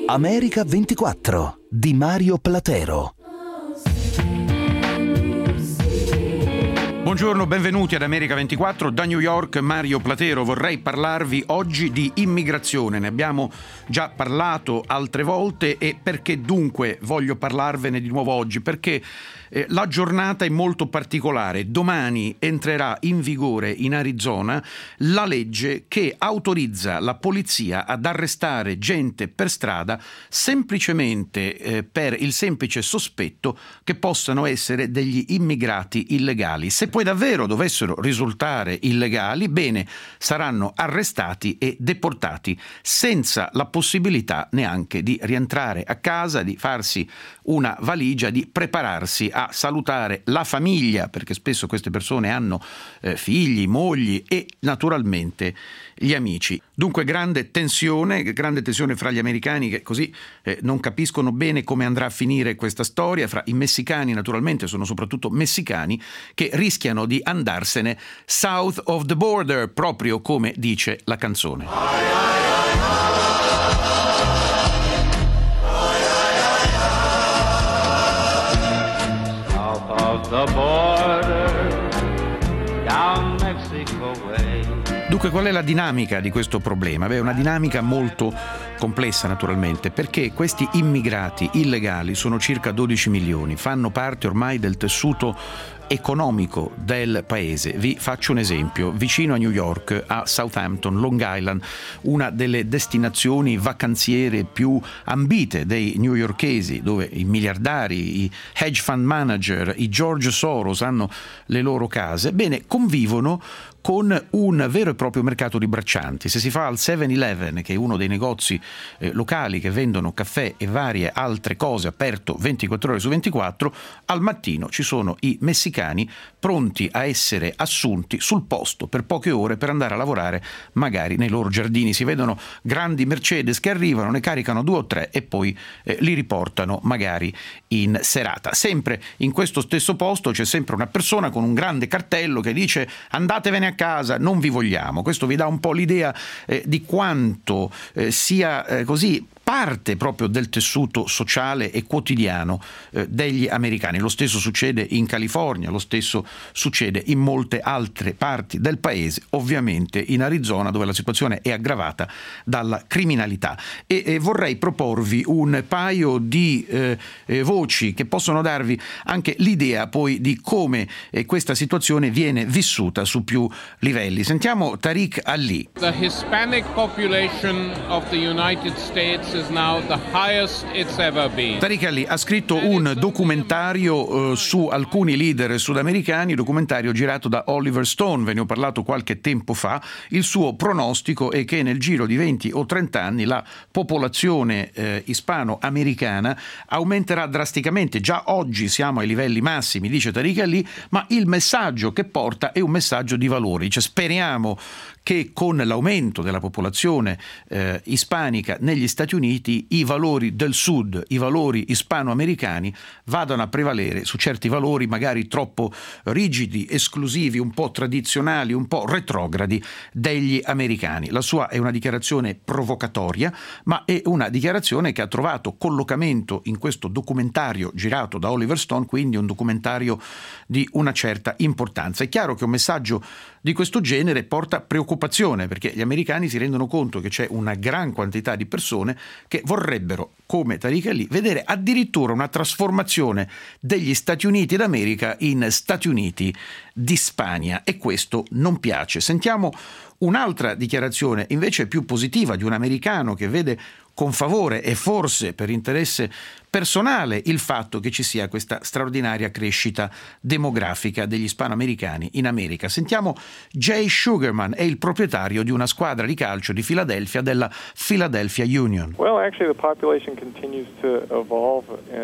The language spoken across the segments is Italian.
America 24 di Mario Platero. Buongiorno, benvenuti ad America 24, da New York Mario Platero. Vorrei parlarvi oggi di immigrazione, ne abbiamo già parlato altre volte e perché dunque voglio parlarvene di nuovo oggi? Perché la giornata è molto particolare. Domani entrerà in vigore in Arizona la legge che autorizza la polizia ad arrestare gente per strada semplicemente per il semplice sospetto che possano essere degli immigrati illegali. Se poi davvero dovessero risultare illegali, bene, saranno arrestati e deportati senza la possibilità neanche di rientrare a casa, di farsi una valigia, di prepararsi a salutare la famiglia, perché spesso queste persone hanno figli, mogli e naturalmente gli amici. Dunque grande tensione fra gli americani che così non capiscono bene come andrà a finire questa storia, fra i messicani naturalmente, sono soprattutto messicani che rischiano di andarsene south of the border, proprio come dice la canzone. The border, down Mexico way. Dunque, qual è la dinamica di questo problema? Beh, è una dinamica molto complessa naturalmente, perché questi immigrati illegali sono circa 12 milioni, fanno parte ormai del tessuto economico del paese. Vi faccio un esempio: vicino a New York, a Southampton, Long Island, una delle destinazioni vacanziere più ambite dei newyorkesi, dove i miliardari, i hedge fund manager, i George Soros hanno le loro case, bene, convivono con un vero e proprio mercato di braccianti. Se si fa al 7-Eleven, che è uno dei negozi locali che vendono caffè e varie altre cose, aperto 24 ore su 24, al mattino ci sono i messicani pronti a essere assunti sul posto per poche ore per andare a lavorare magari nei loro giardini. Si vedono grandi Mercedes che arrivano, ne caricano 2 o 3 e poi li riportano magari in serata. Sempre in questo stesso posto c'è sempre una persona con un grande cartello che dice: andatevene a casa, non vi vogliamo. Questo vi dà un po' l'idea di quanto sia così parte proprio del tessuto sociale e quotidiano degli americani. Lo stesso succede in California, lo stesso succede in molte altre parti del paese, ovviamente in Arizona, dove la situazione è aggravata dalla criminalità. E vorrei proporvi un paio di voci che possono darvi anche l'idea poi di come questa situazione viene vissuta su più livelli. Sentiamo Tariq Ali. The Hispanic population of the United States is now the highest it's ever been. Tariq Ali ha scritto un documentario su alcuni leader sudamericani, documentario girato da Oliver Stone, ve ne ho parlato qualche tempo fa. Il suo pronostico è che nel giro di 20 o 30 anni la popolazione ispano-americana aumenterà drasticamente. Già oggi siamo ai livelli massimi, dice Tariq Ali, ma il messaggio che porta è un messaggio di valori. Cioè, speriamo che con l'aumento della popolazione ispanica negli Stati Uniti i valori del Sud, i valori ispano-americani vadano a prevalere su certi valori magari troppo rigidi, esclusivi, un po' tradizionali, un po' retrogradi degli americani. La sua è una dichiarazione provocatoria, ma è una dichiarazione che ha trovato collocamento in questo documentario girato da Oliver Stone, quindi un documentario di una certa importanza. È chiaro che un messaggio di questo genere porta preoccupazione, perché gli americani si rendono conto che c'è una gran quantità di persone che vorrebbero, come Tariq Ali, vedere addirittura una trasformazione degli Stati Uniti d'America in Stati Uniti di Spagna, e questo non piace. Sentiamo un'altra dichiarazione invece più positiva di un americano che vede con favore e forse per interesse personale il fatto che ci sia questa straordinaria crescita demografica degli ispanoamericani in America. Sentiamo Jay Sugarman, è il proprietario di una squadra di calcio di Filadelfia, della Philadelphia Union. Well, actually the population continues to evolve.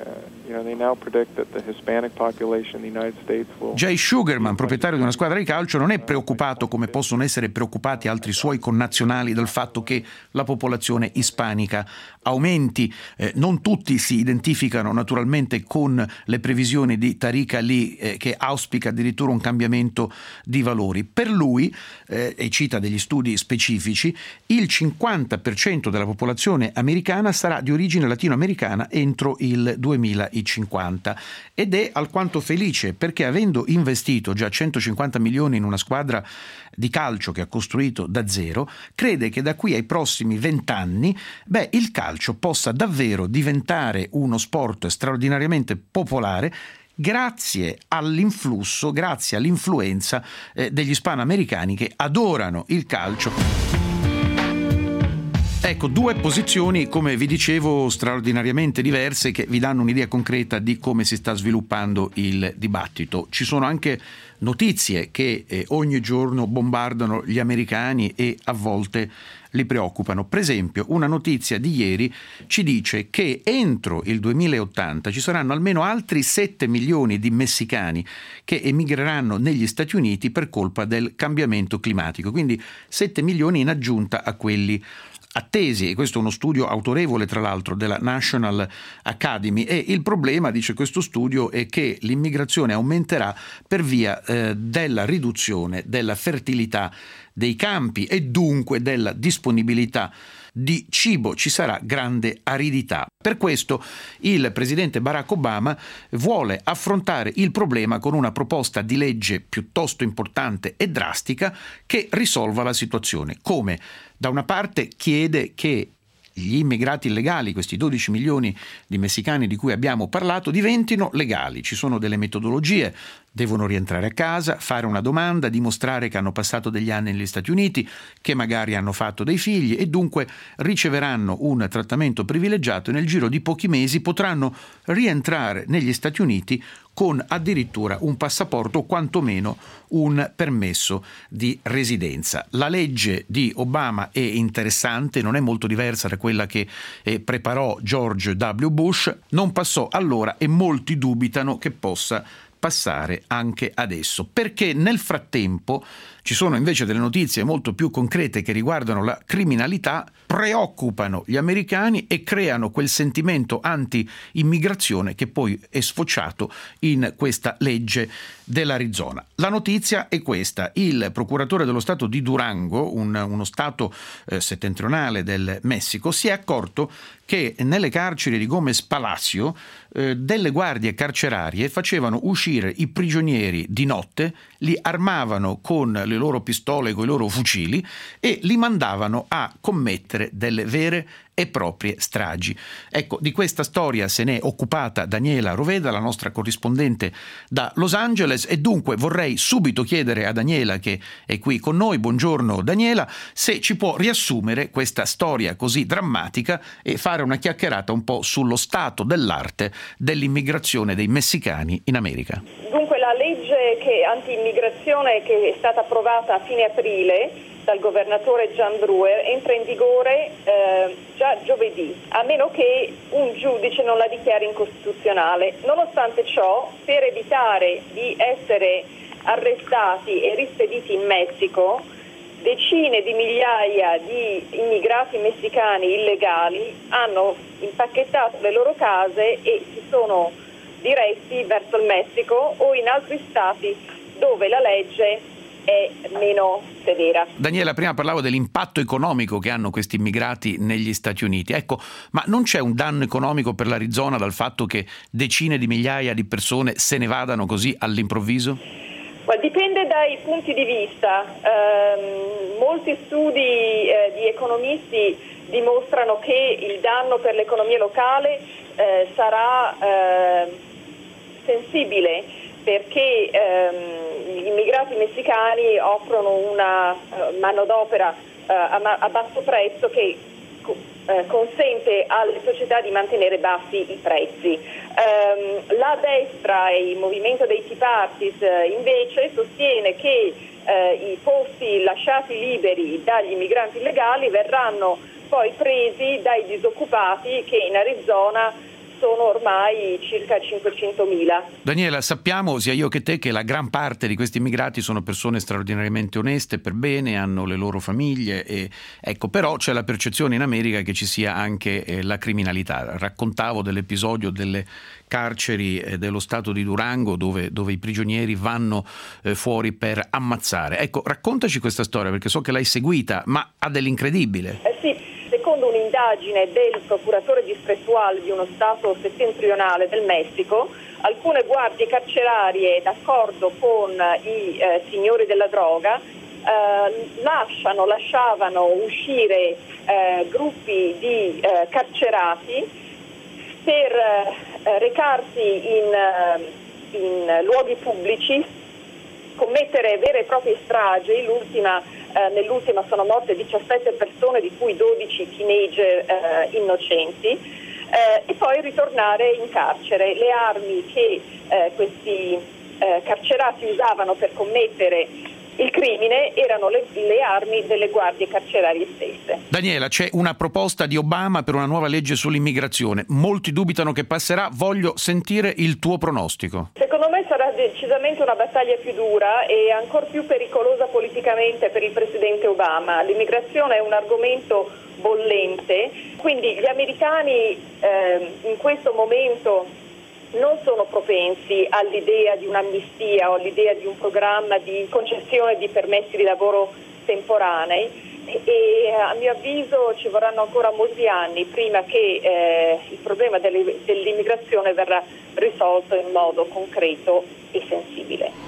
They now predict that the Hispanic population in the United States will... Jay Sugarman, proprietario di una squadra di calcio, non è preoccupato come possono essere preoccupati altri suoi connazionali dal fatto che la popolazione ispanica aumenti. Non tutti si identificano naturalmente con le previsioni di Tariq Ali, che auspica addirittura un cambiamento di valori. Per lui, e cita degli studi specifici, il 50% della popolazione americana sarà di origine latinoamericana entro il 2050, ed è alquanto felice perché, avendo investito già 150 milioni in una squadra di calcio che ha costruito da zero, crede che da qui ai prossimi 20 anni il calcio possa davvero diventare uno sport straordinariamente popolare grazie all'influsso, grazie all'influenza degli ispanoamericani che adorano il calcio. Ecco, due posizioni, come vi dicevo, straordinariamente diverse, che vi danno un'idea concreta di come si sta sviluppando il dibattito. Ci sono anche notizie che ogni giorno bombardano gli americani e a volte li preoccupano. Per esempio, una notizia di ieri ci dice che entro il 2080 ci saranno almeno altri 7 milioni di messicani che emigreranno negli Stati Uniti per colpa del cambiamento climatico, quindi 7 milioni in aggiunta a quelli attesi, e questo è uno studio autorevole tra l'altro della National Academy, e il problema, dice questo studio, è che l'immigrazione aumenterà per via della riduzione della fertilità dei campi e dunque della disponibilità di cibo. Ci sarà grande aridità. Per questo il presidente Barack Obama vuole affrontare il problema con una proposta di legge piuttosto importante e drastica che risolva la situazione. Come? Da una parte chiede che gli immigrati illegali, questi 12 milioni di messicani di cui abbiamo parlato, diventino legali. Ci sono delle metodologie: devono rientrare a casa, fare una domanda, dimostrare che hanno passato degli anni negli Stati Uniti, che magari hanno fatto dei figli e dunque riceveranno un trattamento privilegiato e nel giro di pochi mesi potranno rientrare negli Stati Uniti con addirittura un passaporto o quantomeno un permesso di residenza. La legge di Obama è interessante, non è molto diversa da quella che preparò George W. Bush, non passò allora e molti dubitano che possa passare anche adesso, perché nel frattempo ci sono invece delle notizie molto più concrete che riguardano la criminalità, preoccupano gli americani e creano quel sentimento anti-immigrazione che poi è sfociato in questa legge dell'Arizona. La notizia è questa: il procuratore dello stato di Durango, uno stato settentrionale del Messico, si è accorto che nelle carceri di Gómez Palacio delle guardie carcerarie facevano uscire i prigionieri di notte, li armavano con le loro pistole, con i loro fucili e li mandavano a commettere delle vere e proprie stragi. Ecco, di questa storia se n'è occupata Daniela Roveda, la nostra corrispondente da Los Angeles, e dunque vorrei subito chiedere a Daniela, che è qui con noi, buongiorno Daniela, se ci può riassumere questa storia così drammatica e fare una chiacchierata un po' sullo stato dell'arte dell'immigrazione dei messicani in America. Dunque, la legge anti-immigrazione che è stata approvata a fine aprile dal governatore Jan Brewer entra in vigore già giovedì, a meno che un giudice non la dichiari incostituzionale. Nonostante ciò, per evitare di essere arrestati e rispediti in Messico, decine di migliaia di immigrati messicani illegali hanno impacchettato le loro case e si sono diretti verso il Messico o in altri stati dove la legge è meno severa. Daniela, prima parlavo dell'impatto economico che hanno questi immigrati negli Stati Uniti. Ecco, ma non c'è un danno economico per l'Arizona dal fatto che decine di migliaia di persone se ne vadano così all'improvviso? Dipende dai punti di vista. Molti studi di economisti dimostrano che il danno per l'economia locale sarà sensibile, perché gli immigrati messicani offrono una manodopera a basso prezzo che consente alle società di mantenere bassi i prezzi. La destra e il movimento dei Tea Parties invece sostiene che i posti lasciati liberi dagli immigranti illegali verranno poi presi dai disoccupati che in Arizona sono ormai circa 500.000. Daniela, sappiamo sia io che te che la gran parte di questi immigrati sono persone straordinariamente oneste, per bene, hanno le loro famiglie e ecco, però c'è la percezione in America che ci sia anche la criminalità. Raccontavo dell'episodio delle carceri dello stato di Durango dove i prigionieri vanno fuori per ammazzare. Ecco, raccontaci questa storia perché so che l'hai seguita, ma ha dell'incredibile. Sì. Secondo un'indagine del procuratore distrettuale di uno stato settentrionale del Messico, alcune guardie carcerarie, d'accordo con i signori della droga, lasciavano uscire gruppi di carcerati per recarsi in luoghi pubblici, commettere vere e proprie stragi. Nell'ultima sono morte 17 persone, di cui 12 teenager innocenti, e poi ritornare in carcere. Le armi che questi carcerati usavano per commettere il crimine erano le armi delle guardie carcerarie stesse. Daniela, c'è una proposta di Obama per una nuova legge sull'immigrazione. Molti dubitano che passerà. Voglio sentire il tuo pronostico. Secondo me sarà decisamente una battaglia più dura e ancor più pericolosa politicamente per il presidente Obama. L'immigrazione è un argomento bollente, quindi gli americani in questo momento non sono propensi all'idea di un'amnistia o all'idea di un programma di concessione di permessi di lavoro temporanei e a mio avviso ci vorranno ancora molti anni prima che il problema dell'immigrazione verrà risolto in modo concreto e sensibile.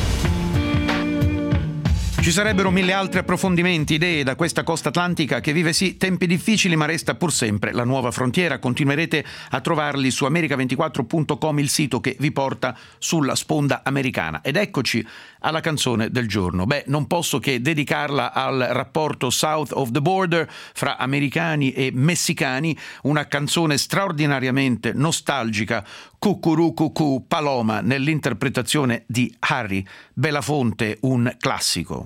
Ci sarebbero mille altri approfondimenti, idee da questa costa atlantica che vive sì tempi difficili ma resta pur sempre la nuova frontiera. Continuerete a trovarli su america24.com, il sito che vi porta sulla sponda americana. Ed eccoci alla canzone del giorno. Non posso che dedicarla al rapporto South of the Border fra americani e messicani, una canzone straordinariamente nostalgica, Cucurucucú Paloma, nell'interpretazione di Harry Belafonte, un classico.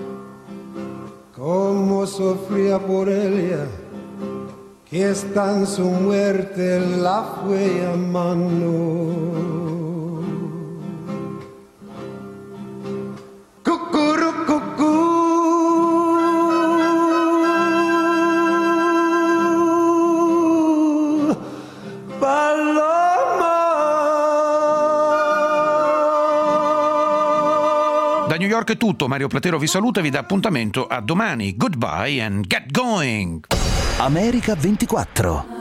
Como sufría por ella, que está en su muerte la fue amando. Cucurucucú. Da New York è tutto, Mario Platero vi saluta e vi dà appuntamento a domani. Goodbye and get going! America 24